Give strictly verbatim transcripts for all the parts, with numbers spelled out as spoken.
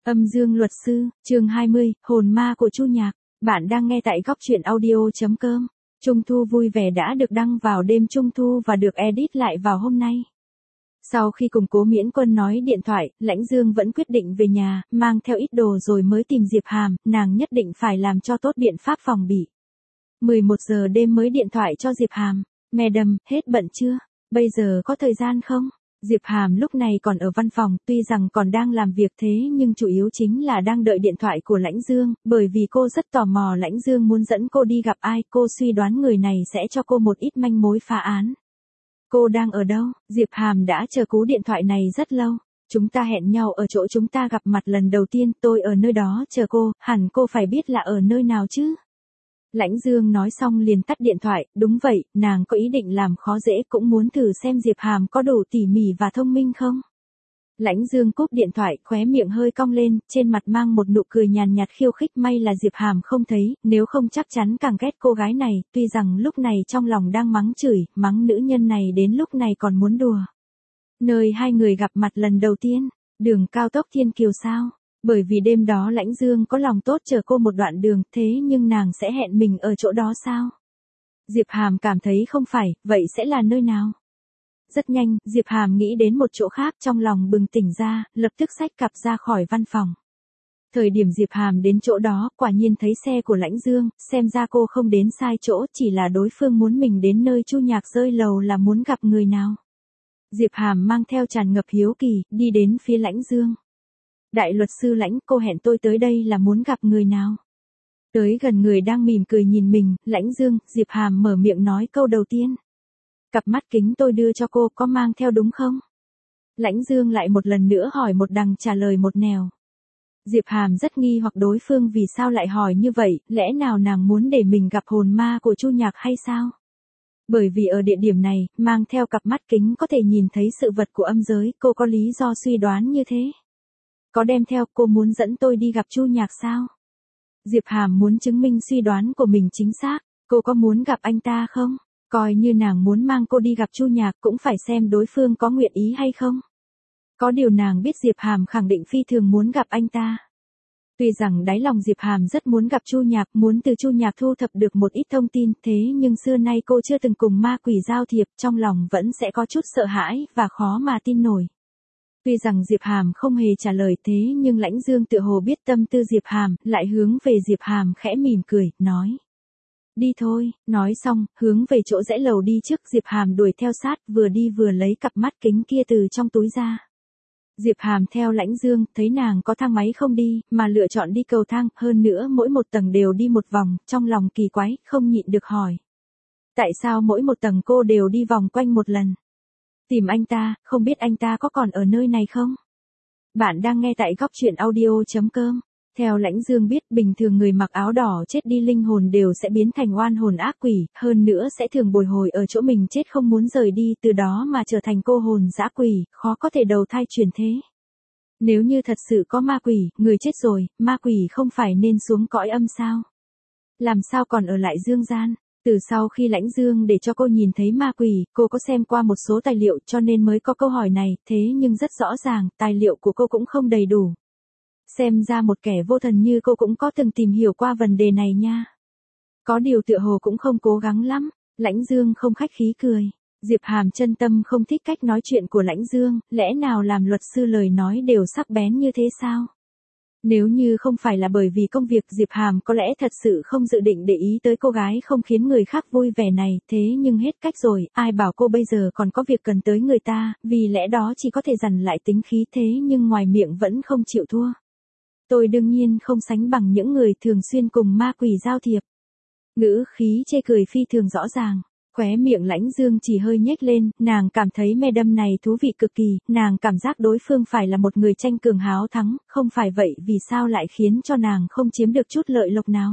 Âm dương luật sư, chương hai mươi, hồn ma của Chu Nhạc. Bạn đang nghe tại góc truyện audio.com. Trung thu vui vẻ đã được đăng vào đêm Trung thu và được edit lại vào hôm nay. Sau khi cùng Cố Miễn Quân nói điện thoại, Lãnh Dương vẫn quyết định về nhà, mang theo ít đồ rồi mới tìm Diệp Hàm, nàng nhất định phải làm cho tốt biện pháp phòng bị. mười một giờ đêm mới điện thoại cho Diệp Hàm. Madam, hết bận chưa? Bây giờ có thời gian không? Diệp Hàm lúc này còn ở văn phòng, tuy rằng còn đang làm việc thế nhưng chủ yếu chính là đang đợi điện thoại của Lãnh Dương, bởi vì cô rất tò mò Lãnh Dương muốn dẫn cô đi gặp ai, cô suy đoán người này sẽ cho cô một ít manh mối phá án. Cô đang ở đâu? Diệp Hàm đã chờ cú điện thoại này rất lâu. Chúng ta hẹn nhau ở chỗ chúng ta gặp mặt lần đầu tiên, tôi ở nơi đó chờ cô, hẳn cô phải biết là ở nơi nào chứ? Lãnh Dương nói xong liền tắt điện thoại, đúng vậy, nàng có ý định làm khó dễ cũng muốn thử xem Diệp Hàm có đủ tỉ mỉ và thông minh không. Lãnh Dương cúp điện thoại, khóe miệng hơi cong lên, trên mặt mang một nụ cười nhàn nhạt khiêu khích, may là Diệp Hàm không thấy, nếu không chắc chắn càng ghét cô gái này, tuy rằng lúc này trong lòng đang mắng chửi, mắng nữ nhân này đến lúc này còn muốn đùa. Nơi hai người gặp mặt lần đầu tiên, đường cao tốc Thiên Kiều sao? Bởi vì đêm đó Lãnh Dương có lòng tốt chờ cô một đoạn đường, thế nhưng nàng sẽ hẹn mình ở chỗ đó sao? Diệp Hàm cảm thấy không phải, vậy sẽ là nơi nào? Rất nhanh, Diệp Hàm nghĩ đến một chỗ khác, trong lòng bừng tỉnh ra, lập tức xách cặp ra khỏi văn phòng. Thời điểm Diệp Hàm đến chỗ đó, quả nhiên thấy xe của Lãnh Dương, xem ra cô không đến sai chỗ, chỉ là đối phương muốn mình đến nơi Chu Nhạc rơi lầu là muốn gặp người nào. Diệp Hàm mang theo tràn ngập hiếu kỳ, đi đến phía Lãnh Dương. Đại luật sư Lãnh, cô hẹn tôi tới đây là muốn gặp người nào? Tới gần người đang mỉm cười nhìn mình, Lãnh Dương, Diệp Hàm mở miệng nói câu đầu tiên. Cặp mắt kính tôi đưa cho cô có mang theo đúng không? Lãnh Dương lại một lần nữa hỏi một đằng trả lời một nẻo. Diệp Hàm rất nghi hoặc đối phương vì sao lại hỏi như vậy, lẽ nào nàng muốn để mình gặp hồn ma của Chu Nhạc hay sao? Bởi vì ở địa điểm này, mang theo cặp mắt kính có thể nhìn thấy sự vật của âm giới, cô có lý do suy đoán như thế. Có đem theo, cô muốn dẫn tôi đi gặp Chu Nhạc sao? Diệp Hàm muốn chứng minh suy đoán của mình chính xác, cô có muốn gặp anh ta không? Coi như nàng muốn mang cô đi gặp Chu Nhạc cũng phải xem đối phương có nguyện ý hay không. Có điều nàng biết Diệp Hàm khẳng định phi thường muốn gặp anh ta. Tuy rằng đáy lòng Diệp Hàm rất muốn gặp Chu Nhạc, muốn từ Chu Nhạc thu thập được một ít thông tin, thế nhưng xưa nay cô chưa từng cùng ma quỷ giao thiệp, trong lòng vẫn sẽ có chút sợ hãi và khó mà tin nổi. Tuy rằng Diệp Hàm không hề trả lời thế nhưng Lãnh Dương tự hồ biết tâm tư Diệp Hàm, lại hướng về Diệp Hàm khẽ mỉm cười, nói. Đi thôi, nói xong, hướng về chỗ rẽ lầu đi trước, Diệp Hàm đuổi theo sát, vừa đi vừa lấy cặp mắt kính kia từ trong túi ra. Diệp Hàm theo Lãnh Dương, thấy nàng có thang máy không đi, mà lựa chọn đi cầu thang, hơn nữa mỗi một tầng đều đi một vòng, trong lòng kỳ quái, không nhịn được hỏi. Tại sao mỗi một tầng cô đều đi vòng quanh một lần? Tìm anh ta, không biết anh ta có còn ở nơi này không? Bạn đang nghe tại góc truyện audio.com. Theo Lãnh Dương biết, bình thường người mặc áo đỏ chết đi linh hồn đều sẽ biến thành oan hồn ác quỷ, hơn nữa sẽ thường bồi hồi ở chỗ mình chết không muốn rời đi, từ đó mà trở thành cô hồn dã quỷ, khó có thể đầu thai chuyển thế. Nếu như thật sự có ma quỷ, người chết rồi, ma quỷ không phải nên xuống cõi âm sao? Làm sao còn ở lại dương gian? Từ sau khi Lãnh Dương để cho cô nhìn thấy ma quỷ, cô có xem qua một số tài liệu cho nên mới có câu hỏi này, thế nhưng rất rõ ràng, tài liệu của cô cũng không đầy đủ. Xem ra một kẻ vô thần như cô cũng có từng tìm hiểu qua vấn đề này nha. Có điều tựa hồ cũng không cố gắng lắm, Lãnh Dương không khách khí cười. Diệp Hàm chân tâm không thích cách nói chuyện của Lãnh Dương, lẽ nào làm luật sư lời nói đều sắc bén như thế sao? Nếu như không phải là bởi vì công việc, Diệp Hàm có lẽ thật sự không dự định để ý tới cô gái không khiến người khác vui vẻ này, thế nhưng hết cách rồi, ai bảo cô bây giờ còn có việc cần tới người ta, vì lẽ đó chỉ có thể dằn lại tính khí thế nhưng ngoài miệng vẫn không chịu thua. Tôi đương nhiên không sánh bằng những người thường xuyên cùng ma quỷ giao thiệp. Ngữ khí chê cười phi thường rõ ràng. Khóe miệng Lãnh Dương chỉ hơi nhếch lên, nàng cảm thấy madam này thú vị cực kỳ, nàng cảm giác đối phương phải là một người tranh cường háo thắng, không phải vậy vì sao lại khiến cho nàng không chiếm được chút lợi lộc nào.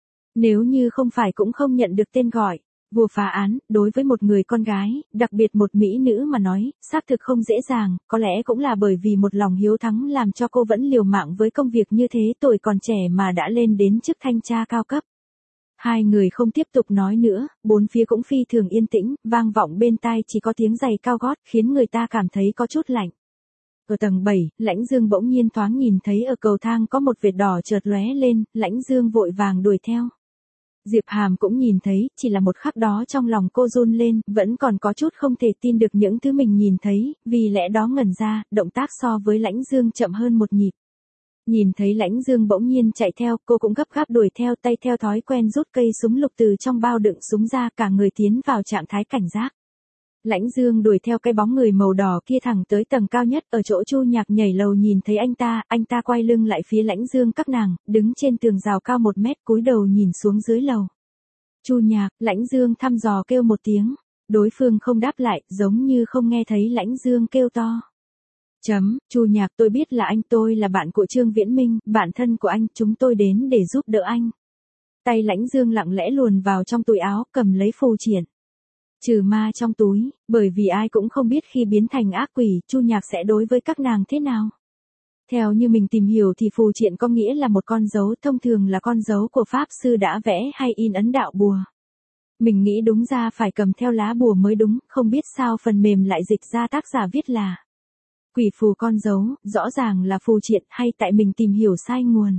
Nếu như không phải cũng không nhận được tên gọi, vua phá án, đối với một người con gái, đặc biệt một mỹ nữ mà nói, xác thực không dễ dàng, có lẽ cũng là bởi vì một lòng hiếu thắng làm cho cô vẫn liều mạng với công việc như thế, tuổi còn trẻ mà đã lên đến chức thanh tra cao cấp. Hai người không tiếp tục nói nữa, bốn phía cũng phi thường yên tĩnh, vang vọng bên tai chỉ có tiếng giày cao gót khiến người ta cảm thấy có chút lạnh. Ở tầng bảy, Lãnh Dương bỗng nhiên thoáng nhìn thấy ở cầu thang có một vệt đỏ chợt lóe lên, Lãnh Dương vội vàng đuổi theo. Diệp Hàm cũng nhìn thấy, chỉ là một khắc đó trong lòng cô run lên, vẫn còn có chút không thể tin được những thứ mình nhìn thấy, vì lẽ đó ngẩn ra, động tác so với Lãnh Dương chậm hơn một nhịp. Nhìn thấy Lãnh Dương bỗng nhiên chạy theo, cô cũng gấp gáp đuổi theo, tay theo thói quen rút cây súng lục từ trong bao đựng súng ra, cả người tiến vào trạng thái cảnh giác. Lãnh Dương đuổi theo cái bóng người màu đỏ kia thẳng tới tầng cao nhất, ở chỗ Chu Nhạc nhảy lầu nhìn thấy anh ta, anh ta quay lưng lại phía Lãnh Dương các nàng, đứng trên tường rào cao một mét cúi đầu nhìn xuống dưới lầu. Chu Nhạc, Lãnh Dương thăm dò kêu một tiếng, đối phương không đáp lại, giống như không nghe thấy Lãnh Dương kêu to. Chấm, Chu Nhạc, tôi biết là anh, tôi là bạn của Trương Viễn Minh, bạn thân của anh, chúng tôi đến để giúp đỡ anh. Tay Lãnh Dương lặng lẽ luồn vào trong túi áo, cầm lấy phù triển. Trừ ma trong túi, bởi vì ai cũng không biết khi biến thành ác quỷ, Chu Nhạc sẽ đối với các nàng thế nào. Theo như mình tìm hiểu thì phù triện có nghĩa là một con dấu, thông thường là con dấu của Pháp Sư đã vẽ hay in ấn đạo bùa. Mình nghĩ đúng ra phải cầm theo lá bùa mới đúng, không biết sao phần mềm lại dịch ra tác giả viết là quỷ phù con dấu, rõ ràng là phù triện, hay tại mình tìm hiểu sai nguồn.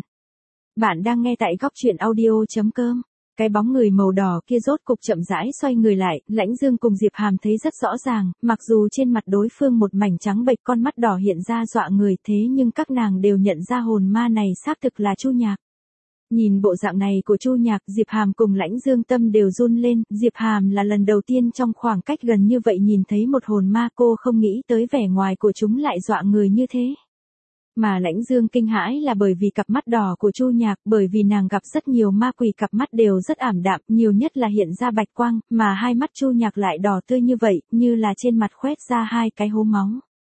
Bạn đang nghe tại góc truyện audio chấm com. Cái bóng người màu đỏ kia rốt cục chậm rãi xoay người lại, Lãnh Dương cùng Diệp Hàm thấy rất rõ ràng, mặc dù trên mặt đối phương một mảnh trắng bệch, con mắt đỏ hiện ra dọa người, thế nhưng các nàng đều nhận ra hồn ma này xác thực là Chu Nhạc. Nhìn bộ dạng này của Chu Nhạc, Diệp Hàm cùng Lãnh Dương tâm đều run lên, Diệp Hàm là lần đầu tiên trong khoảng cách gần như vậy nhìn thấy một hồn ma, cô không nghĩ tới vẻ ngoài của chúng lại dọa người như thế. Mà Lãnh Dương kinh hãi là bởi vì cặp mắt đỏ của Chu Nhạc, bởi vì nàng gặp rất nhiều ma quỷ cặp mắt đều rất ảm đạm, nhiều nhất là hiện ra bạch quang, mà hai mắt Chu Nhạc lại đỏ tươi như vậy, như là trên mặt khoét ra hai cái hố máu.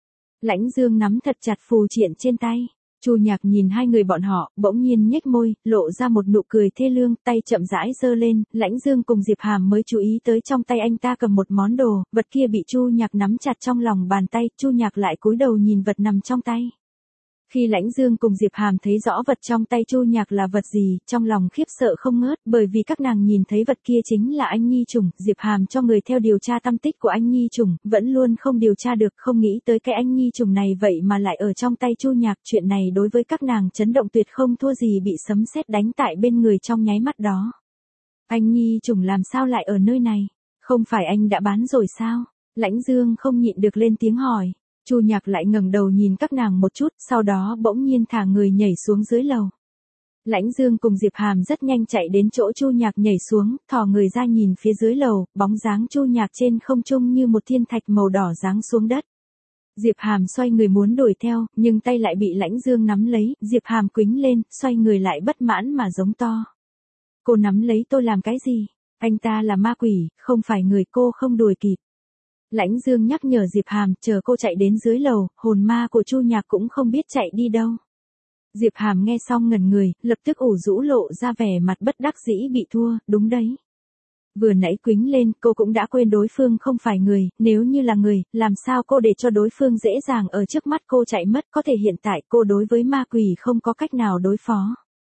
Lãnh Dương nắm thật chặt phù triện trên tay. Chu Nhạc nhìn hai người bọn họ, bỗng nhiên nhếch môi, lộ ra một nụ cười thê lương, tay chậm rãi giơ lên, Lãnh Dương cùng Diệp Hàm mới chú ý tới trong tay anh ta cầm một món đồ, vật kia bị Chu Nhạc nắm chặt trong lòng bàn tay, Chu Nhạc lại cúi đầu nhìn vật nằm trong tay. Khi Lãnh Dương cùng Diệp Hàm thấy rõ vật trong tay Chu Nhạc là vật gì, trong lòng khiếp sợ không ngớt, bởi vì các nàng nhìn thấy vật kia chính là anh Nhi Trùng, Diệp Hàm cho người theo điều tra tăm tích của anh Nhi Trùng, vẫn luôn không điều tra được, không nghĩ tới cái anh Nhi Trùng này vậy mà lại ở trong tay Chu Nhạc, chuyện này đối với các nàng chấn động tuyệt không thua gì bị sấm sét đánh tại bên người trong nháy mắt đó. Anh Nhi Trùng làm sao lại ở nơi này? Không phải anh đã bán rồi sao? Lãnh Dương không nhịn được lên tiếng hỏi. Chu Nhạc lại ngẩng đầu nhìn các nàng một chút, sau đó bỗng nhiên thả người nhảy xuống dưới lầu. Lãnh Dương cùng Diệp Hàm rất nhanh chạy đến chỗ Chu Nhạc nhảy xuống, thò người ra nhìn phía dưới lầu, bóng dáng Chu Nhạc trên không trung như một thiên thạch màu đỏ giáng xuống đất. Diệp Hàm xoay người muốn đuổi theo, nhưng tay lại bị Lãnh Dương nắm lấy, Diệp Hàm quĩnh lên, xoay người lại bất mãn mà giống to. Cô nắm lấy tôi làm cái gì? Anh ta là ma quỷ, không phải người, cô không đuổi kịp. Lãnh Dương nhắc nhở Diệp Hàm, chờ cô chạy đến dưới lầu, hồn ma của Chu Nhạc cũng không biết chạy đi đâu. Diệp Hàm nghe xong ngẩn người, lập tức ủ rũ lộ ra vẻ mặt bất đắc dĩ bị thua, đúng đấy. Vừa nãy quĩnh lên, cô cũng đã quên đối phương không phải người, nếu như là người, làm sao cô để cho đối phương dễ dàng ở trước mắt cô chạy mất, có thể hiện tại cô đối với ma quỷ không có cách nào đối phó.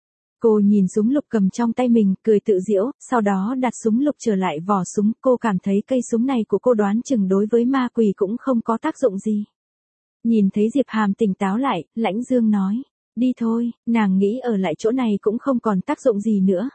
Cô nhìn súng lục cầm trong tay mình, cười tự giễu, sau đó đặt súng lục trở lại vỏ súng, cô cảm thấy cây súng này của cô đoán chừng đối với ma quỷ cũng không có tác dụng gì. Nhìn thấy Diệp Hàm tỉnh táo lại, Lãnh Dương nói, đi thôi, nàng nghĩ ở lại chỗ này cũng không còn tác dụng gì nữa.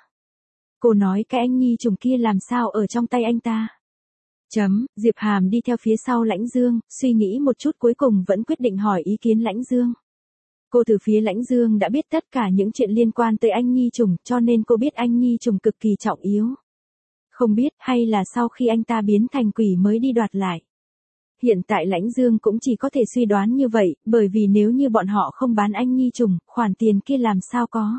Cô nói cái anh Nhi Trùng kia làm sao ở trong tay anh ta. Chấm, Diệp Hàm đi theo phía sau Lãnh Dương, suy nghĩ một chút cuối cùng vẫn quyết định hỏi ý kiến Lãnh Dương. Cô từ phía Lãnh Dương đã biết tất cả những chuyện liên quan tới anh Nhi Trùng, cho nên cô biết anh Nhi Trùng cực kỳ trọng yếu. Không biết hay là sau khi anh ta biến thành quỷ mới đi đoạt lại. Hiện tại Lãnh Dương cũng chỉ có thể suy đoán như vậy, bởi vì nếu như bọn họ không bán anh Nhi Trùng, khoản tiền kia làm sao có.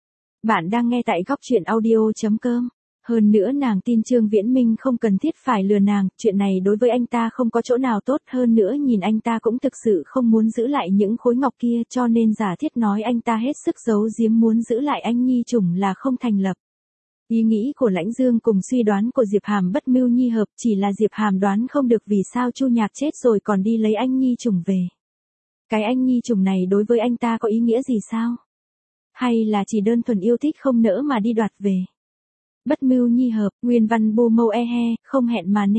Bạn đang nghe tại góc truyện audio chấm com. Hơn nữa nàng tin Trương Viễn Minh không cần thiết phải lừa nàng, chuyện này đối với anh ta không có chỗ nào tốt, hơn nữa nhìn anh ta cũng thực sự không muốn giữ lại những khối ngọc kia, cho nên giả thiết nói anh ta hết sức giấu giếm muốn giữ lại anh Nhi Trùng là không thành lập. Ý nghĩ của Lãnh Dương cùng suy đoán của Diệp Hàm bất mưu nhi hợp, chỉ là Diệp Hàm đoán không được vì sao Chu Nhạc chết rồi còn đi lấy anh Nhi Trùng về. Cái anh Nhi Trùng này đối với anh ta có ý nghĩa gì sao? Hay là chỉ đơn thuần yêu thích không nỡ mà đi đoạt về? Bất mưu nhi hợp, nguyên văn bu mâu e he, không hẹn mà nên.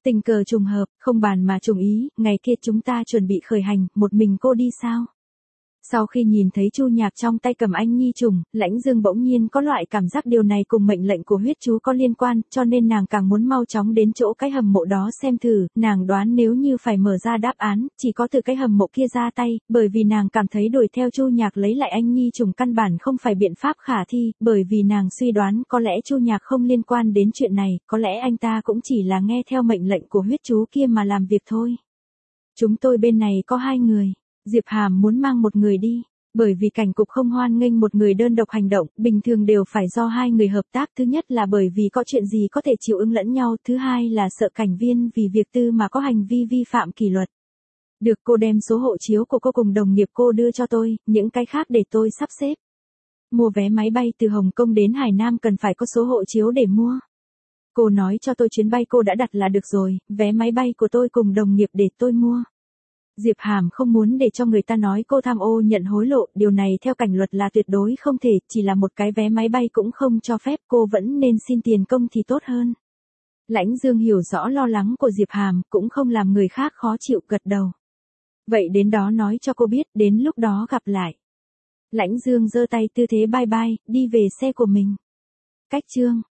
Tình cờ trùng hợp, không bàn mà trùng ý, ngày kia chúng ta chuẩn bị khởi hành, một mình cô đi sao? Sau khi nhìn thấy Chu Nhạc trong tay cầm anh nhi trùng, Lãnh Dương bỗng nhiên có loại cảm giác điều này cùng mệnh lệnh của huyết chú có liên quan, cho nên nàng càng muốn mau chóng đến chỗ cái hầm mộ đó xem thử, nàng đoán nếu như phải mở ra đáp án, chỉ có từ cái hầm mộ kia ra tay, bởi vì nàng cảm thấy đuổi theo Chu Nhạc lấy lại anh nhi trùng căn bản không phải biện pháp khả thi, bởi vì nàng suy đoán có lẽ Chu Nhạc không liên quan đến chuyện này, có lẽ anh ta cũng chỉ là nghe theo mệnh lệnh của huyết chú kia mà làm việc thôi. Chúng tôi bên này có hai người. Diệp Hàm muốn mang một người đi, bởi vì cảnh cục không hoan nghênh một người đơn độc hành động, bình thường đều phải do hai người hợp tác, thứ nhất là bởi vì có chuyện gì có thể chịu ứng lẫn nhau, thứ hai là sợ cảnh viên vì việc tư mà có hành vi vi phạm kỷ luật. Được, cô đem số hộ chiếu của cô cùng đồng nghiệp cô đưa cho tôi, những cái khác để tôi sắp xếp. Mua vé máy bay từ Hồng Kông đến Hải Nam cần phải có số hộ chiếu để mua. Cô nói cho tôi chuyến bay cô đã đặt là được rồi, vé máy bay của tôi cùng đồng nghiệp để tôi mua. Diệp Hàm không muốn để cho người ta nói cô tham ô nhận hối lộ, điều này theo cảnh luật là tuyệt đối không thể, chỉ là một cái vé máy bay cũng không cho phép, cô vẫn nên xin tiền công thì tốt hơn. Lãnh Dương hiểu rõ lo lắng của Diệp Hàm, cũng không làm người khác khó chịu, gật đầu. Vậy đến đó nói cho cô biết, đến lúc đó gặp lại. Lãnh Dương giơ tay tư thế bye bye, đi về xe của mình. Cách chương